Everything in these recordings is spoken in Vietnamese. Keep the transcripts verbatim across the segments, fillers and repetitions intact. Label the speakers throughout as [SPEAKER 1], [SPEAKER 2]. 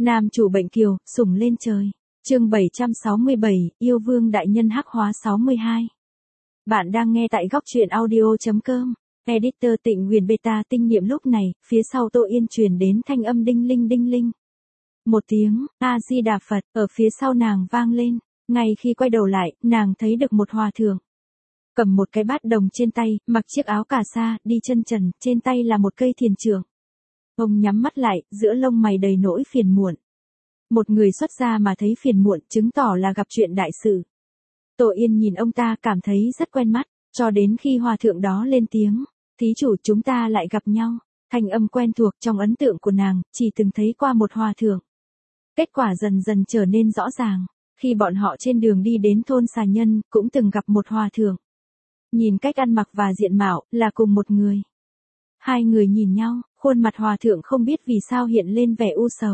[SPEAKER 1] Nam chủ bệnh kiều, sủng lên trời. Chương bảy trăm sáu mươi bảy, yêu vương đại nhân hắc hóa sáu mươi hai. Bạn đang nghe tại góc truyện audio.com. Editor Tịnh Huyền Beta tinh niệm lúc này, phía sau Tô Yên truyền đến thanh âm đinh linh đinh linh. Một tiếng, A-di-đà Phật, ở phía sau nàng vang lên. Ngay khi quay đầu lại, nàng thấy được một hòa thượng. Cầm một cái bát đồng trên tay, mặc chiếc áo cà sa, đi chân trần, trên tay là một cây thiền trượng. Ông nhắm mắt lại, giữa lông mày đầy nỗi phiền muộn. Một người xuất gia mà thấy phiền muộn, chứng tỏ là gặp chuyện đại sự. Tô Yên nhìn ông ta cảm thấy rất quen mắt, cho đến khi hòa thượng đó lên tiếng, thí chủ chúng ta lại gặp nhau. Thanh âm quen thuộc trong ấn tượng của nàng, chỉ từng thấy qua một hòa thượng. Kết quả dần dần trở nên rõ ràng, khi bọn họ trên đường đi đến thôn Xà Nhân, cũng từng gặp một hòa thượng. Nhìn cách ăn mặc và diện mạo, là cùng một người. Hai người nhìn nhau, khuôn mặt hòa thượng không biết vì sao hiện lên vẻ u sầu.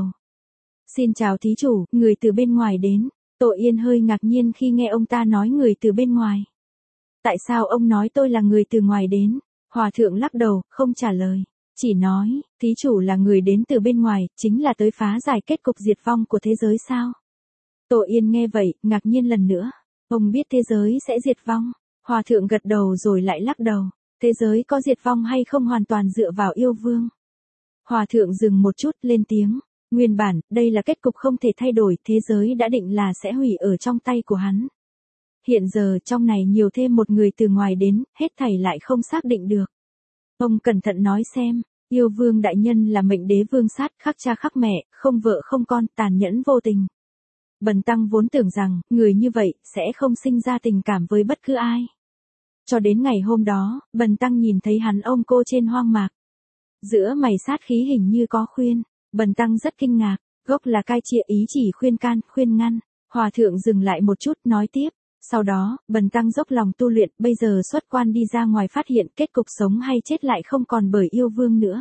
[SPEAKER 1] Xin chào thí chủ, người từ bên ngoài đến. Tô Yên hơi ngạc nhiên khi nghe ông ta nói người từ bên ngoài. Tại sao ông nói tôi là người từ ngoài đến? Hòa thượng lắc đầu, không trả lời. Chỉ nói, thí chủ là người đến từ bên ngoài, chính là tới phá giải kết cục diệt vong của thế giới sao? Tô Yên nghe vậy, ngạc nhiên lần nữa. Ông biết thế giới sẽ diệt vong. Hòa thượng gật đầu rồi lại lắc đầu. Thế giới có diệt vong hay không hoàn toàn dựa vào yêu vương. Hòa thượng dừng một chút lên tiếng. Nguyên bản, đây là kết cục không thể thay đổi, thế giới đã định là sẽ hủy ở trong tay của hắn. Hiện giờ trong này nhiều thêm một người từ ngoài đến, hết thảy lại không xác định được. Ông cẩn thận nói xem, yêu vương đại nhân là mệnh đế vương sát, khắc cha khắc mẹ, không vợ không con, tàn nhẫn vô tình. Bần tăng vốn tưởng rằng, người như vậy, sẽ không sinh ra tình cảm với bất cứ ai. Cho đến ngày hôm đó, bần tăng nhìn thấy hắn ôm cô trên hoang mạc. Giữa mày sát khí hình như có khuyên, bần tăng rất kinh ngạc, gốc là cai chia ý chỉ khuyên can, khuyên ngăn. Hòa thượng dừng lại một chút nói tiếp, sau đó, bần tăng dốc lòng tu luyện, bây giờ xuất quan đi ra ngoài phát hiện kết cục sống hay chết lại không còn bởi yêu vương nữa.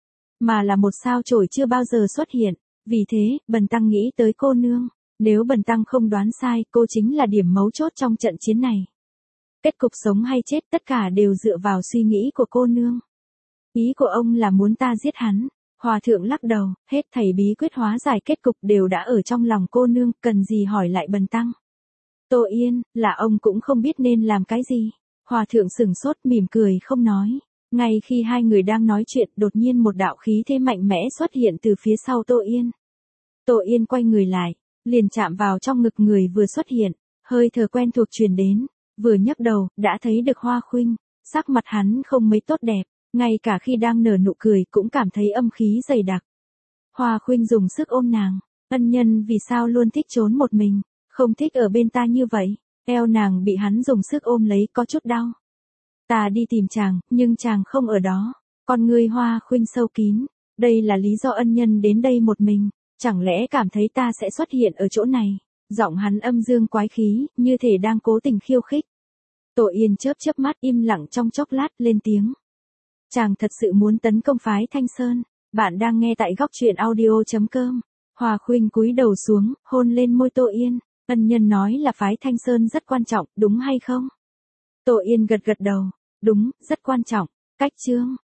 [SPEAKER 1] Mà là một sao chổi chưa bao giờ xuất hiện, vì thế, bần tăng nghĩ tới cô nương. Nếu bần tăng không đoán sai, cô chính là điểm mấu chốt trong trận chiến này. Kết cục sống hay chết tất cả đều dựa vào suy nghĩ của cô nương. Ý của ông là muốn ta giết hắn. Hòa thượng lắc đầu, hết thảy bí quyết hóa giải kết cục đều đã ở trong lòng cô nương, cần gì hỏi lại bần tăng. Tô Yên, là ông cũng không biết nên làm cái gì. Hòa thượng sừng sốt mỉm cười không nói. Ngay khi hai người đang nói chuyện, đột nhiên một đạo khí thế mạnh mẽ xuất hiện từ phía sau Tô Yên. Tô Yên quay người lại, liền chạm vào trong ngực người vừa xuất hiện, hơi thở quen thuộc truyền đến, vừa nhấc đầu, đã thấy được Hoa Khuynh, sắc mặt hắn không mấy tốt đẹp. Ngay cả khi đang nở nụ cười cũng cảm thấy âm khí dày đặc. Hoa Khuynh dùng sức ôm nàng. Ân nhân vì sao luôn thích trốn một mình, không thích ở bên ta như vậy. Eo nàng bị hắn dùng sức ôm lấy có chút đau. Ta đi tìm chàng, nhưng chàng không ở đó. Con ngươi Hoa Khuynh sâu kín. Đây là lý do ân nhân đến đây một mình. Chẳng lẽ cảm thấy ta sẽ xuất hiện ở chỗ này. Giọng hắn âm dương quái khí, như thể đang cố tình khiêu khích. Tô Yên chớp chớp mắt im lặng trong chốc lát lên tiếng. Chàng thật sự muốn tấn công phái Thanh Sơn. Bạn đang nghe tại góc truyện audio.com. Hoa Khuynh cúi đầu xuống, hôn lên môi Tô Yên. Ân nhân nói là phái Thanh Sơn rất quan trọng, đúng hay không? Tô Yên gật gật đầu. Đúng, rất quan trọng. Cách chương.